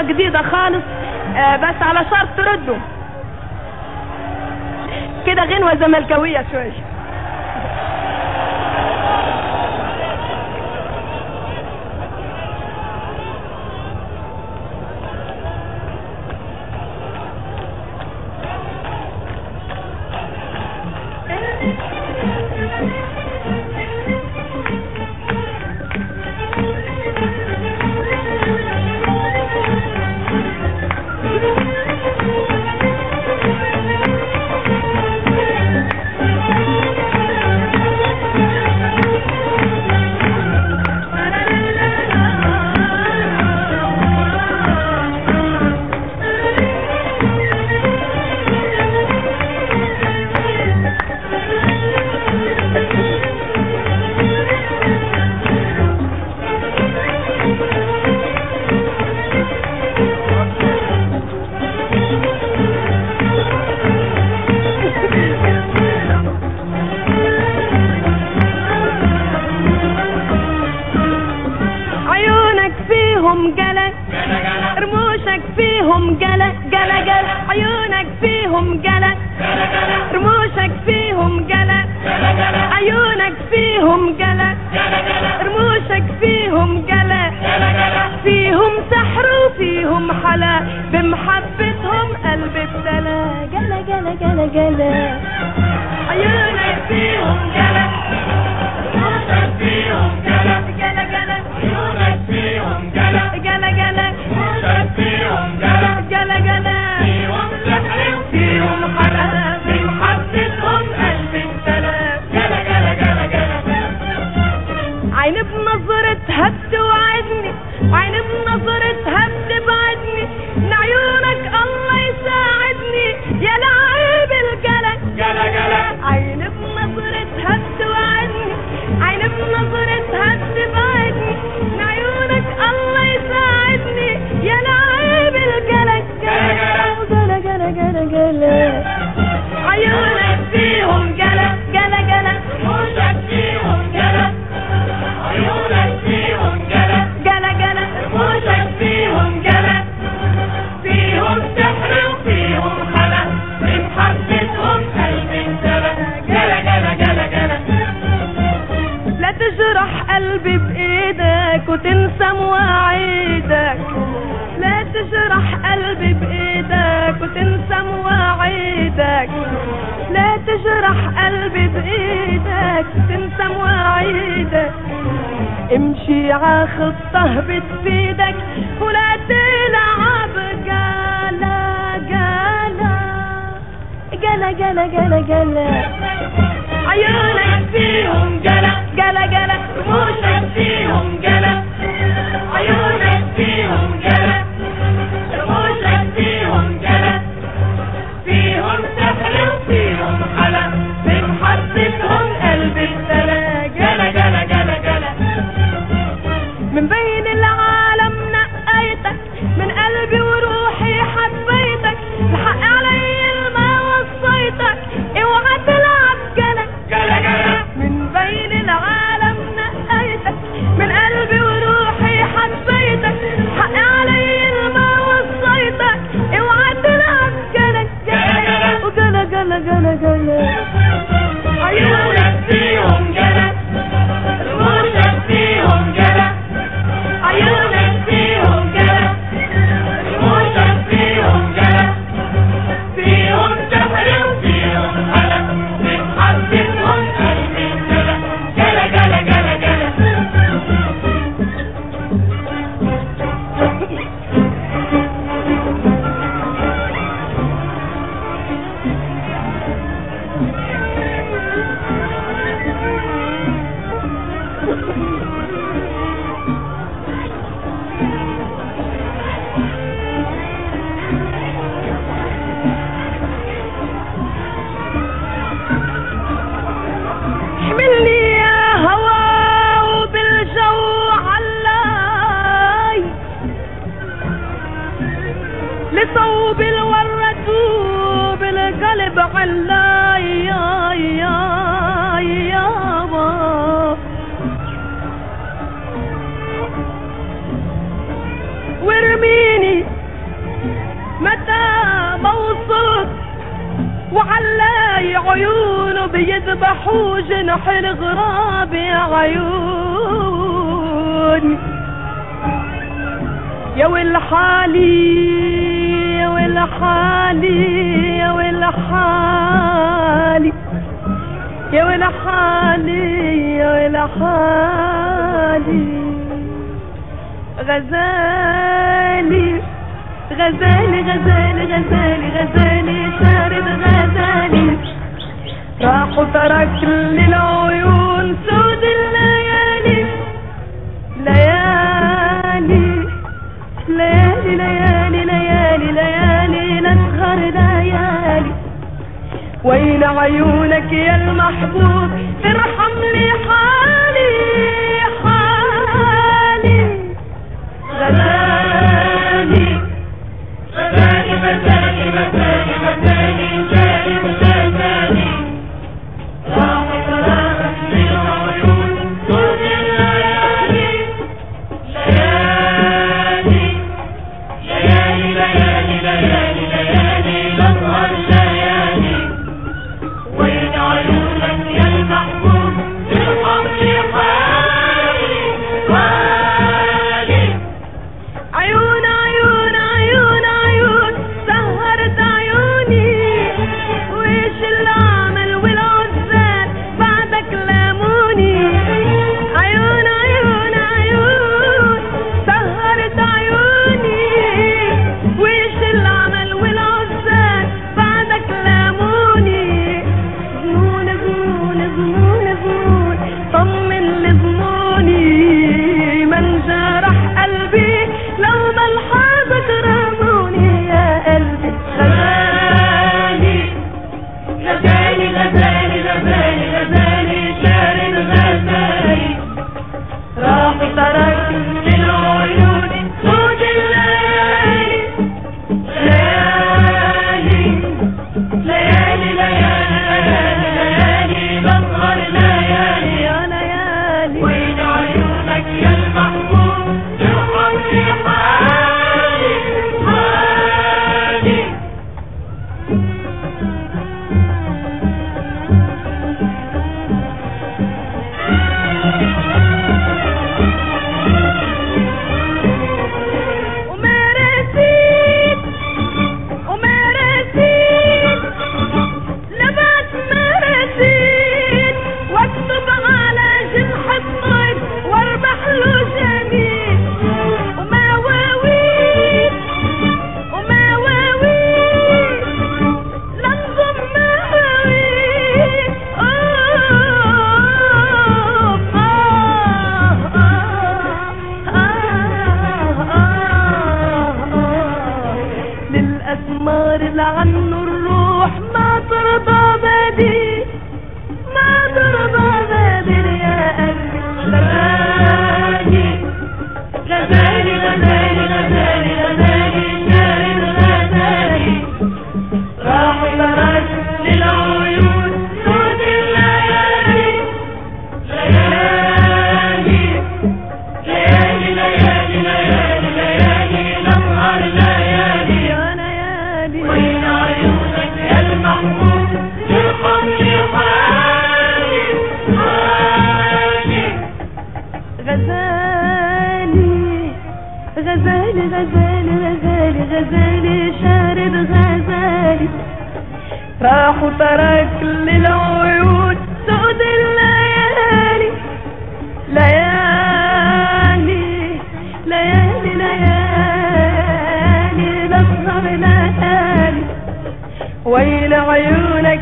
جديدة خالص، بس على شرط تردوا كده غنوة زملكاوية شوية. رموشك فيهم جلا جلا جلا، عيونك فيهم جلا رموشك فيهم جلا عيونك فيهم جلا رموشك فيهم جلا فيهم سحر وفيهم حلا، بمحبتهم قلبي ابتلى جلا جلا جلا جلا. عيونك فيهم جلا رموشك فيهم جلا جلا جلا عيونك فيهم جلا جلا جلا رموشك فيهم جلا جلا جلا فيهم سحر وفيهم حلا، بمحبتهم قلبي ابتلى جلا جلا جلا جلا. عين بنظرتها بتوعدني وعين بنظرتها بتبعدني، من عيونك الله يساعدني يا لعيب الجلا جلا جلا. عين بنظرتها بتوعدني عين بنظرتها بتبعدني، من عيونك الله يساعدني يا لعيب الجلا جلا جلا جلا جلا. عيونك فيهم جلا جلا جلا رموشك فيهم جلا عيونك فيهم جلا جلا جلا رموشك فيهم جلا فيهم سحر وفيهم حلا، بمحبتهم قلبي انجلى جلا جلا جلا جلا. لا تجرح قلبي بايدك وتنسى مواعيدك، لا تجرح قلبي بايدك وتنسى مواعيدك، لا تجرح قلبي بايدك وتنسى مواعيدك. امشي عخطه بتفيدك ولا تلعب جلا جلا جلا جلا جلا جلا. عيونك فيهم جلا جلا جلا رموشك فيهم جلا عيونك فيهم جلا رموشك فيهم جلا فيهم سحر وفيهم حلا، بمحبتهم قلبي ابتلى جلا جلا جلا جلا. من بين العالم نقيتك من قلبي وروحي حبيتك، الحق علي ما وصيتك اوعى تلعب جلا جلا جلا. من بين العالم نقيتك من قلبي وروحي حبيتك، الحق علي ما وصيتك اوعى تلعب جلا جلا وجلا جلا جلا جلا. عيونك فيهم جلا رموشك فيهم جلا عيونك فيهم جلا رموشك فيهم جلا فيهم سحر وفيهم حلا، بمحبتهم قلبي انجلى جلا جلا جلا جلا. احملني يا هوا وبالجو علاي لصوب الورد وبالقلب علاي يا يابا، وارميني وعلاي عيونه بيذبحوا جنح الغراب يا عيوني. يا ويل حالي يا ويل حالي يا ويل حالي يا ويل حالي يا ويل حالي. غزالي غزالي غزالي غزالي غزالي شارد غزالي راح وترك للعيون سود الليالي. ليالي ليالي ليالي ليالي ليالي نسهر ليالي. وين عيونك يا المحبوب ارحم لي حالي حالي. غزالي غزالي غزالي غزالي غزالي شارب غزالي راح وترك للعيون سود الليالي. ليالي ليالي ليالي ليالي ليالي نسهر ليالي. وين عيونك يا المحبوب ارحم لي حالي حالي. عيون عيون عيون عيون سهرت عيوني ويش العمل والعزال بعدك لاموني. عيون عيون عيون سهرت عيوني ويش العمل والعزال بعدك لاموني. زمون زمون زمون زمون طمن لزموني من جرح قلبي لو ما الحظ رموني يا قلبي. غزالي غزالي غزالي غزالي غزالي شارد غزالي راح ترك للعيون سود الليالي. ليالي ليالي ليالي ليالي ليالي نسهر ليالي يا ليالي. وين عيونك يا المحبوب ارحم لي حالي حالي. وما رسيت وما رسيت لبعد ما رسيت واكتب على جنح الطير واربح له جميل. وما واويت وما واويت لنظم ما واويت. للأسمار لعنه الروح ما ترضى بدي ما ترضى بدي يا قلبي. غزالي غزالي غزالي غزالي غزالي شارد غزالي راح ترك للعيون سود الليالي. ليالي ليالي ليالي ليالي ليالي نسهر ليالي يا ليالي. وين عيونك يا المحبوب ارحم لي حالي حالي. غزالي غزالي غزالي غزالي غزالي شارد غزالي راح وترك للعيون سود الليالي. ليالي ليالي ليالي نسهر ليالي. ويل عيونك